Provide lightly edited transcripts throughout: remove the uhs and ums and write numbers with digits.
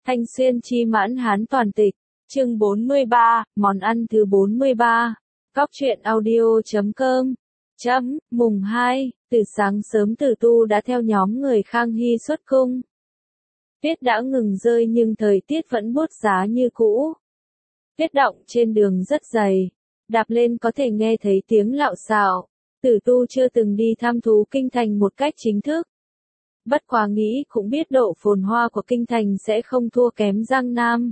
Thanh Xuyên chi mãn hán toàn tịch, chương 43, món ăn thứ 43, góc truyện audio.com, mùng 2, từ sáng sớm Tử Tu đã theo nhóm người Khang Hy xuất cung. Tuyết đã ngừng rơi nhưng thời tiết vẫn buốt giá như cũ. Tuyết đọng trên đường rất dày, đạp lên có thể nghe thấy tiếng lạo xạo. Tử Tu chưa từng đi thăm thú kinh thành một cách chính thức. Bất quá nghĩ cũng biết độ phồn hoa của kinh thành sẽ không thua kém Giang Nam.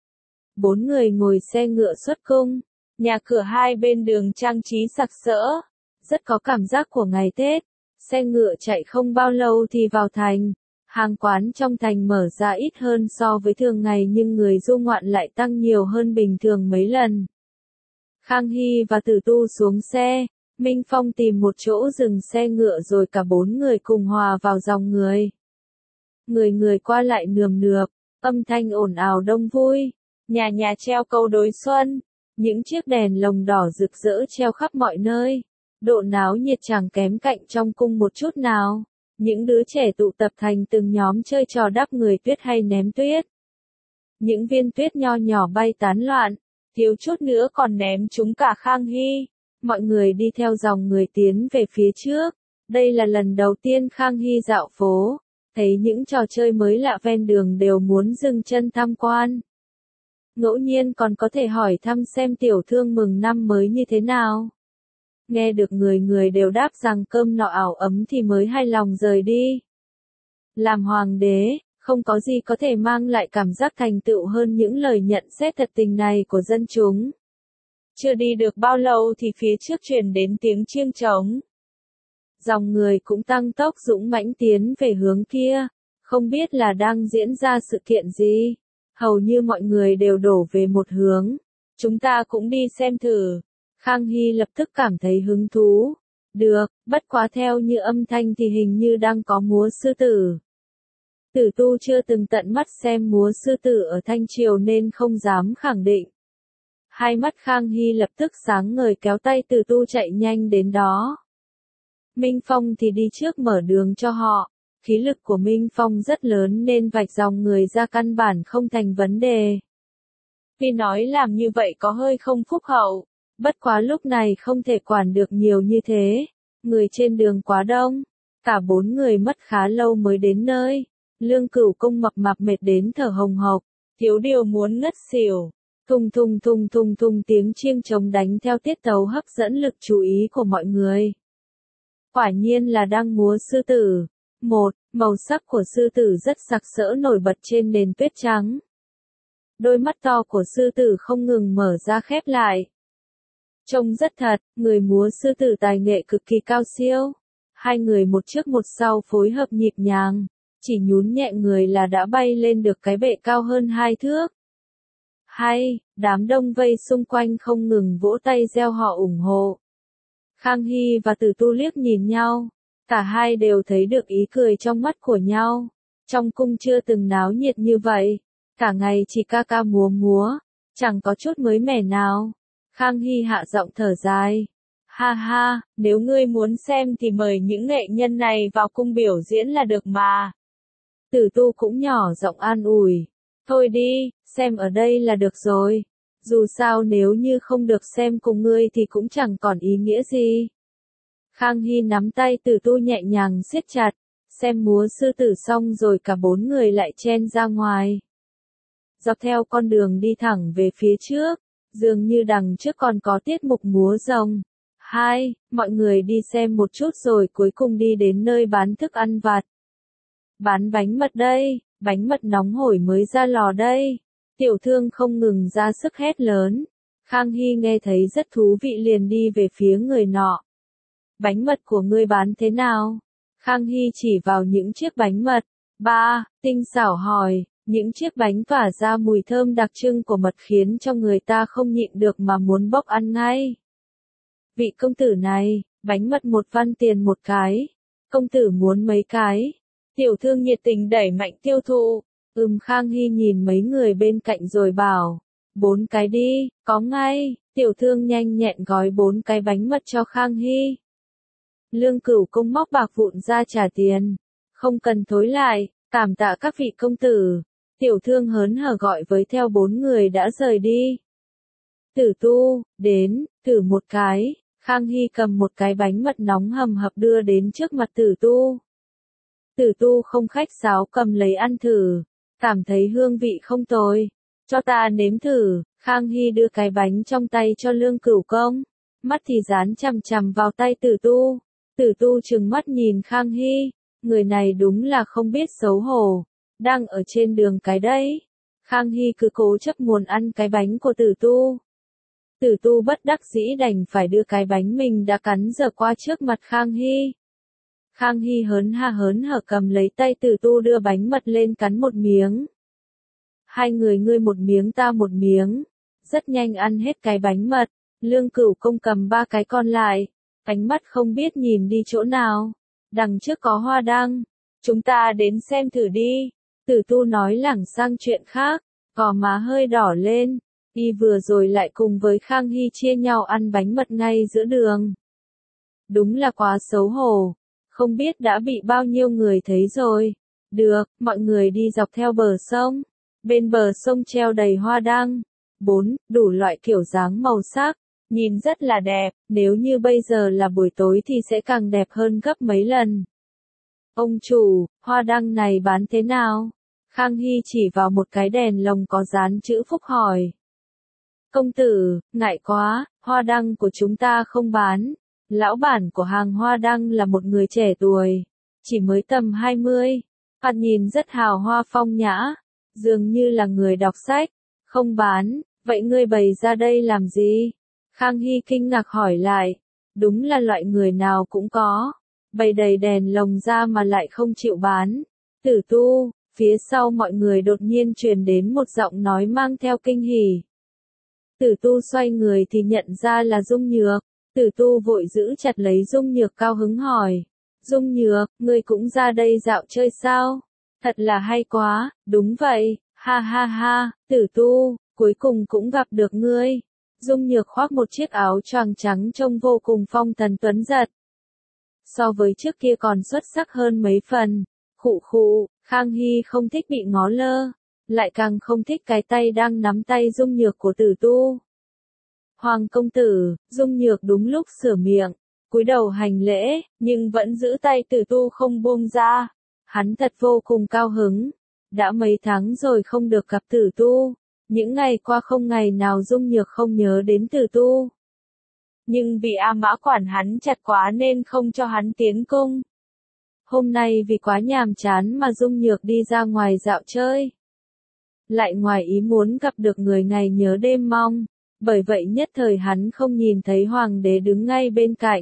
4 người ngồi xe ngựa xuất cung, nhà cửa hai bên đường trang trí sặc sỡ, rất có cảm giác của ngày Tết. Xe ngựa chạy không bao lâu thì vào thành, hàng quán trong thành mở ra ít hơn so với thường ngày nhưng người du ngoạn lại tăng nhiều hơn bình thường mấy lần. Khang Hy và Tử Tu xuống xe. Minh Phong tìm một chỗ dừng xe ngựa rồi cả 4 người cùng hòa vào dòng người. Người qua lại nườm nượp, âm thanh ồn ào đông vui, nhà nhà treo câu đối xuân, những chiếc đèn lồng đỏ rực rỡ treo khắp mọi nơi, độ náo nhiệt chẳng kém cạnh trong cung một chút nào. Những đứa trẻ tụ tập thành từng nhóm chơi trò đắp người tuyết hay ném tuyết. Những viên tuyết nho nhỏ bay tán loạn, thiếu chút nữa còn ném chúng cả Khang Hy. Mọi người đi theo dòng người tiến về phía trước. Đây là lần đầu tiên Khang Hy dạo phố, thấy những trò chơi mới lạ ven đường đều muốn dừng chân tham quan. Ngẫu nhiên còn có thể hỏi thăm xem tiểu thương mừng năm mới như thế nào. Nghe được người đều đáp rằng cơm nọ ảo ấm thì mới hài lòng rời đi. Làm hoàng đế, không có gì có thể mang lại cảm giác thành tựu hơn những lời nhận xét thật tình này của dân chúng. Chưa đi được bao lâu thì phía trước truyền đến tiếng chiêng trống. Dòng người cũng tăng tốc dũng mãnh tiến về hướng kia, không biết là đang diễn ra sự kiện gì. Hầu như mọi người đều đổ về một hướng. Chúng ta cũng đi xem thử. Khang Hy lập tức cảm thấy hứng thú. Được, bất quá theo như âm thanh thì hình như đang có múa sư tử. Tử Tu chưa từng tận mắt xem múa sư tử ở Thanh Triều nên không dám khẳng định. Hai mắt Khang Hy lập tức sáng ngời kéo tay Tử Tu chạy nhanh đến đó. Minh Phong thì đi trước mở đường cho họ. Khí lực của Minh Phong rất lớn nên vạch dòng người ra căn bản không thành vấn đề. Vì nói làm như vậy có hơi không phúc hậu. Bất quá lúc này không thể quản được nhiều như thế. Người trên đường quá đông. Cả 4 người mất khá lâu mới đến nơi. Lương Cửu Công mập mạp mệt đến thở hồng hộc. Thiếu điều muốn ngất xỉu. Thùng thùng tiếng chiêng trống đánh theo tiết tấu hấp dẫn lực chú ý của mọi người. Quả nhiên là đang múa sư tử. Màu sắc của sư tử rất sặc sỡ nổi bật trên nền tuyết trắng. Đôi mắt to của sư tử không ngừng mở ra khép lại. Trông rất thật, người múa sư tử tài nghệ cực kỳ cao siêu. Hai người một trước một sau phối hợp nhịp nhàng, chỉ nhún nhẹ người là đã bay lên được cái bệ cao hơn 2 thước. Hay, đám đông vây xung quanh không ngừng vỗ tay reo hò ủng hộ. Khang Hy và Tử Tu liếc nhìn nhau, cả hai đều thấy được ý cười trong mắt của nhau. Trong cung chưa từng náo nhiệt như vậy, cả ngày chỉ ca ca múa, chẳng có chút mới mẻ nào. Khang Hy hạ giọng thở dài. Ha ha, nếu ngươi muốn xem thì mời những nghệ nhân này vào cung biểu diễn là được mà. Tử Tu cũng nhỏ giọng an ủi. Thôi đi, xem ở đây là được rồi. Dù sao nếu như không được xem cùng ngươi thì cũng chẳng còn ý nghĩa gì. Khang Hy nắm tay Tử Tu nhẹ nhàng siết chặt. Xem múa sư tử xong rồi cả 4 người lại chen ra ngoài. Dọc theo con đường đi thẳng về phía trước. Dường như đằng trước còn có tiết mục múa rồng. Mọi người đi xem một chút rồi cuối cùng đi đến nơi bán thức ăn vặt. Bán bánh mật đây, bánh mật nóng hổi mới ra lò đây. Tiểu thương không ngừng ra sức hét lớn. Khang Hy nghe thấy rất thú vị liền đi về phía người nọ. Bánh mật của ngươi bán thế nào? Khang Hy chỉ vào những chiếc bánh mật. Tinh xảo hỏi. Những chiếc bánh tỏa ra mùi thơm đặc trưng của mật khiến cho người ta không nhịn được mà muốn bóc ăn ngay. Vị công tử này, bánh mật 1 văn tiền một cái. Công tử muốn mấy cái? Tiểu thương nhiệt tình đẩy mạnh tiêu thụ. Khang Hy nhìn mấy người bên cạnh rồi bảo. 4 cái đi, có ngay. Tiểu thương nhanh nhẹn gói 4 cái bánh mật cho Khang Hy. Lương Cửu Công móc bạc vụn ra trả tiền. Không cần thối lại, cảm tạ các vị công tử. Tiểu thương hớn hở gọi với theo 4 người đã rời đi. Tử Tu, đến, thử một cái. Khang Hy cầm một cái bánh mật nóng hầm hập đưa đến trước mặt Tử Tu. Tử Tu không khách sáo cầm lấy ăn thử, cảm thấy hương vị không tồi. Cho ta nếm thử. Khang Hy đưa cái bánh trong tay cho Lương Cửu Công, mắt thì dán chằm chằm vào tay Tử Tu. Tử Tu trừng mắt nhìn Khang Hy, người này đúng là không biết xấu hổ, đang ở trên đường cái đấy. Khang Hy cứ cố chấp muốn ăn cái bánh của Tử Tu. Tử Tu bất đắc dĩ đành phải đưa cái bánh mình đã cắn dở qua trước mặt Khang Hy. Khang Hy hớn hở cầm lấy tay Tử Tu đưa bánh mật lên cắn một miếng. Hai người ngươi một miếng ta một miếng, rất nhanh ăn hết cái bánh mật. Lương Cửu Công cầm 3 cái còn lại, ánh mắt không biết nhìn đi chỗ nào. Đằng trước có hoa đăng, chúng ta đến xem thử đi. Tử Tu nói lảng sang chuyện khác, gò má hơi đỏ lên. Y vừa rồi lại cùng với Khang Hy chia nhau ăn bánh mật ngay giữa đường. Đúng là quá xấu hổ, không biết đã bị bao nhiêu người thấy rồi. Được, mọi người đi dọc theo bờ sông. Bên bờ sông treo đầy hoa đăng, 4, đủ loại kiểu dáng màu sắc, nhìn rất là đẹp, nếu như bây giờ là buổi tối thì sẽ càng đẹp hơn gấp mấy lần. Ông chủ, hoa đăng này bán thế nào? Khang Hy chỉ vào một cái đèn lồng có dán chữ Phúc hỏi. Công tử, ngại quá, hoa đăng của chúng ta không bán. Lão bản của hàng hoa đăng là một người trẻ tuổi, chỉ mới tầm 20, thoạt nhìn rất hào hoa phong nhã, dường như là người đọc sách. Không bán, vậy ngươi bày ra đây làm gì? Khang Hy kinh ngạc hỏi lại. Đúng là loại người nào cũng có, bày đầy đèn lồng ra mà lại không chịu bán. Tử Tu, phía sau mọi người đột nhiên truyền đến một giọng nói mang theo kinh hỉ. Tử Tu xoay người thì nhận ra là Dung Nhược. Tử Tu vội giữ chặt lấy Dung Nhược cao hứng hỏi. Dung Nhược, ngươi cũng ra đây dạo chơi sao? Thật là hay quá, đúng vậy, ha ha ha, Tử Tu, cuối cùng cũng gặp được ngươi. Dung Nhược khoác một chiếc áo choàng trắng trông vô cùng phong thần tuấn giật. So với trước kia còn xuất sắc hơn mấy phần. Khụ khụ, Khang Hy không thích bị ngó lơ, lại càng không thích cái tay đang nắm tay Dung Nhược của Tử Tu. Hoàng công tử, Dung Nhược đúng lúc sửa miệng, cúi đầu hành lễ, nhưng vẫn giữ tay Tử Tu không buông ra. Hắn thật vô cùng cao hứng. Đã mấy tháng rồi không được gặp Tử Tu. Những ngày qua không ngày nào Dung Nhược không nhớ đến Tử Tu. Nhưng vì A Mã quản hắn chặt quá nên không cho hắn tiến cung. Hôm nay vì quá nhàm chán mà Dung Nhược đi ra ngoài dạo chơi. Lại ngoài ý muốn gặp được người ngày nhớ đêm mong. Bởi vậy nhất thời hắn không nhìn thấy hoàng đế đứng ngay bên cạnh.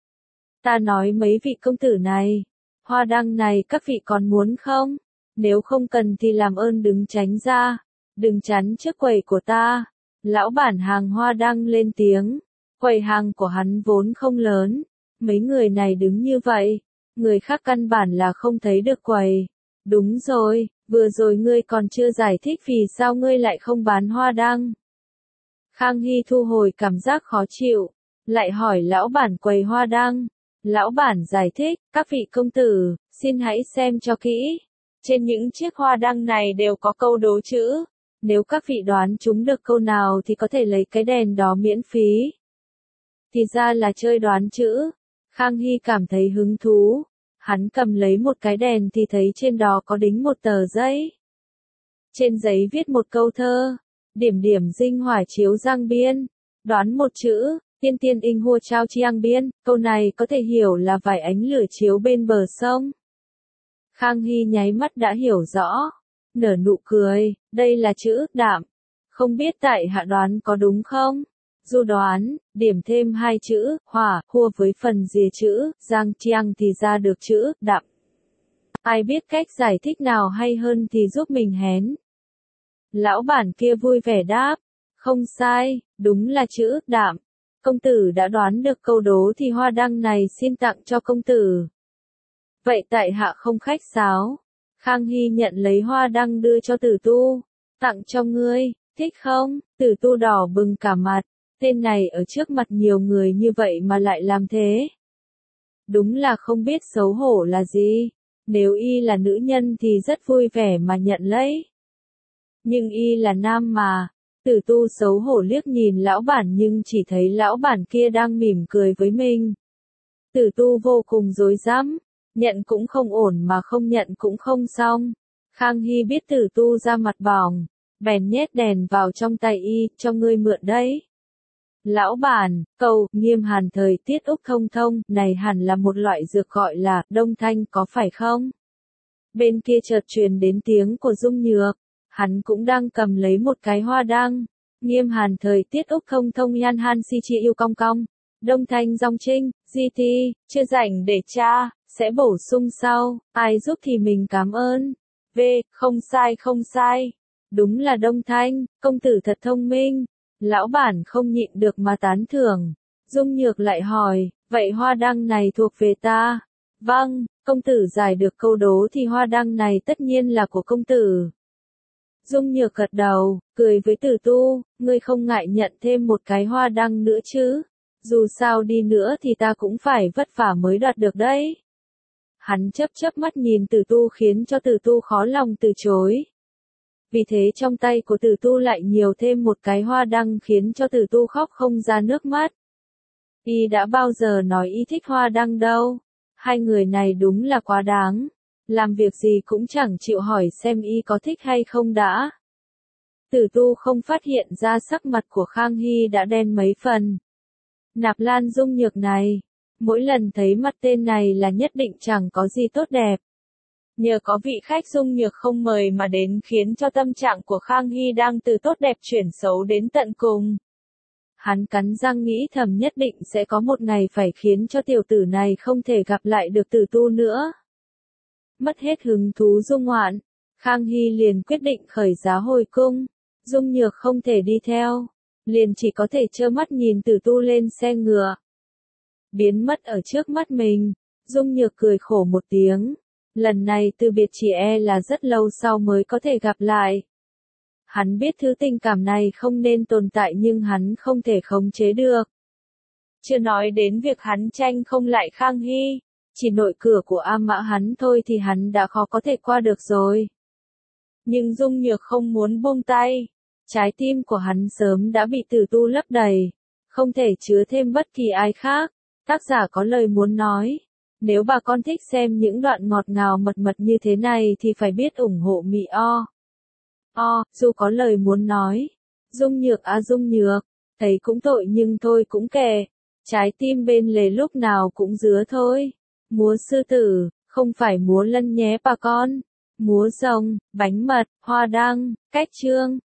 Ta nói mấy vị công tử này, hoa đăng này các vị còn muốn không? Nếu không cần thì làm ơn đứng tránh ra, đừng chắn trước quầy của ta. Lão bản hàng hoa đăng lên tiếng, quầy hàng của hắn vốn không lớn, mấy người này đứng như vậy, người khác căn bản là không thấy được quầy. Đúng rồi, vừa rồi ngươi còn chưa giải thích vì sao ngươi lại không bán hoa đăng. Khang Hy thu hồi cảm giác khó chịu, lại hỏi lão bản quầy hoa đăng. Lão bản giải thích, các vị công tử, xin hãy xem cho kỹ. Trên những chiếc hoa đăng này đều có câu đố chữ. Nếu các vị đoán chúng được câu nào thì có thể lấy cái đèn đó miễn phí. Thì ra là chơi đoán chữ. Khang Hy cảm thấy hứng thú. Hắn cầm lấy một cái đèn thì thấy trên đó có đính một tờ giấy. Trên giấy viết một câu thơ. Điểm điểm dinh hỏa chiếu giang biên. Đoán một chữ, tiên tiên inh hua trao chiang biên. Câu này có thể hiểu là vài ánh lửa chiếu bên bờ sông. Khang Hy nháy mắt đã hiểu rõ. Nở nụ cười, đây là chữ đạm. Không biết tại hạ đoán có đúng không? Dù đoán, điểm thêm 2 chữ, hỏa, hua với phần rìa chữ, giang chiang thì ra được chữ đạm. Ai biết cách giải thích nào hay hơn thì giúp mình hén. Lão bản kia vui vẻ đáp, không sai, đúng là chữ đạm. Công tử đã đoán được câu đố thì hoa đăng này xin tặng cho công tử. Vậy tại hạ không khách sáo. Khang Hy nhận lấy hoa đăng đưa cho Tử Tu. Tặng cho ngươi, thích không? Tử Tu đỏ bừng cả mặt. Tên này ở trước mặt nhiều người như vậy mà lại làm thế. Đúng là không biết xấu hổ là gì. Nếu y là nữ nhân thì rất vui vẻ mà nhận lấy. Nhưng y là nam mà. Tử tu xấu hổ liếc nhìn lão bản nhưng chỉ thấy lão bản kia đang mỉm cười với mình. Tử tu vô cùng rối rắm, nhận cũng không ổn mà không nhận cũng không xong. Khang Hy biết tử tu ra mặt bỏng, bèn nhét đèn vào trong tay y, cho ngươi mượn đấy. Lão bản, cầu, Nghiêm Hàn thời tiết Úc Thông Thông, này hẳn là một loại dược gọi là Đông Thanh có phải không? Bên kia chợt truyền đến tiếng của Dung Nhược, hắn cũng đang cầm lấy một cái hoa đăng. Nghiêm Hàn thời tiết Úc Thông Thông Yan Han Si Chi yêu cong cong. Đông Thanh Dòng Trinh, GT, chưa rảnh để tra, sẽ bổ sung sau, ai giúp thì mình cảm ơn. V, không sai không sai. Đúng là Đông Thanh, công tử thật thông minh. Lão bản không nhịn được mà tán thưởng. Dung Nhược lại hỏi, vậy hoa đăng này thuộc về ta? Vâng, công tử giải được câu đố thì hoa đăng này tất nhiên là của công tử. Dung Nhược gật đầu, cười với Tử Tu, ngươi không ngại nhận thêm một cái hoa đăng nữa chứ? Dù sao đi nữa thì ta cũng phải vất vả mới đoạt được đấy. Hắn chớp mắt nhìn Tử Tu khiến cho Tử Tu khó lòng từ chối. Vì thế trong tay của Tử Tu lại nhiều thêm một cái hoa đăng khiến cho Tử Tu khóc không ra nước mắt. Y đã bao giờ nói y thích hoa đăng đâu. Hai người này đúng là quá đáng. Làm việc gì cũng chẳng chịu hỏi xem y có thích hay không đã. Tử Tu không phát hiện ra sắc mặt của Khang Hy đã đen mấy phần. Nạp Lan Dung Nhược này, mỗi lần thấy mặt tên này là nhất định chẳng có gì tốt đẹp. Nhờ có vị khách Dung Nhược không mời mà đến khiến cho tâm trạng của Khang Hy đang từ tốt đẹp chuyển xấu đến tận cùng. Hắn cắn răng nghĩ thầm nhất định sẽ có một ngày phải khiến cho tiểu tử này không thể gặp lại được Tử Tu nữa. Mất hết hứng thú dung ngoạn, Khang Hy liền quyết định khởi giá hồi cung. Dung Nhược không thể đi theo, liền chỉ có thể trơ mắt nhìn Tử Tu lên xe ngựa. Biến mất ở trước mắt mình, Dung Nhược cười khổ một tiếng. Lần này từ biệt chỉ là rất lâu sau mới có thể gặp lại. Hắn biết thứ tình cảm này không nên tồn tại nhưng hắn không thể khống chế được. Chưa nói đến việc hắn tranh không lại Khang Hy, chỉ nội cửa của A Mã hắn thôi thì hắn đã khó có thể qua được rồi. Nhưng Dung Nhược không muốn buông tay. Trái tim của hắn sớm đã bị Tử Tu lấp đầy, không thể chứa thêm bất kỳ ai khác. Tác giả có lời muốn nói. Nếu bà con thích xem những đoạn ngọt ngào mật mật như thế này thì phải biết ủng hộ Mị Du có lời muốn nói. Dung Nhược Dung Nhược, thấy cũng tội nhưng thôi cũng kệ. Trái tim bên lề lúc nào cũng dứa thôi. Múa sư tử, không phải múa lân nhé bà con. Múa rồng, bánh mật, hoa đăng, cách chương.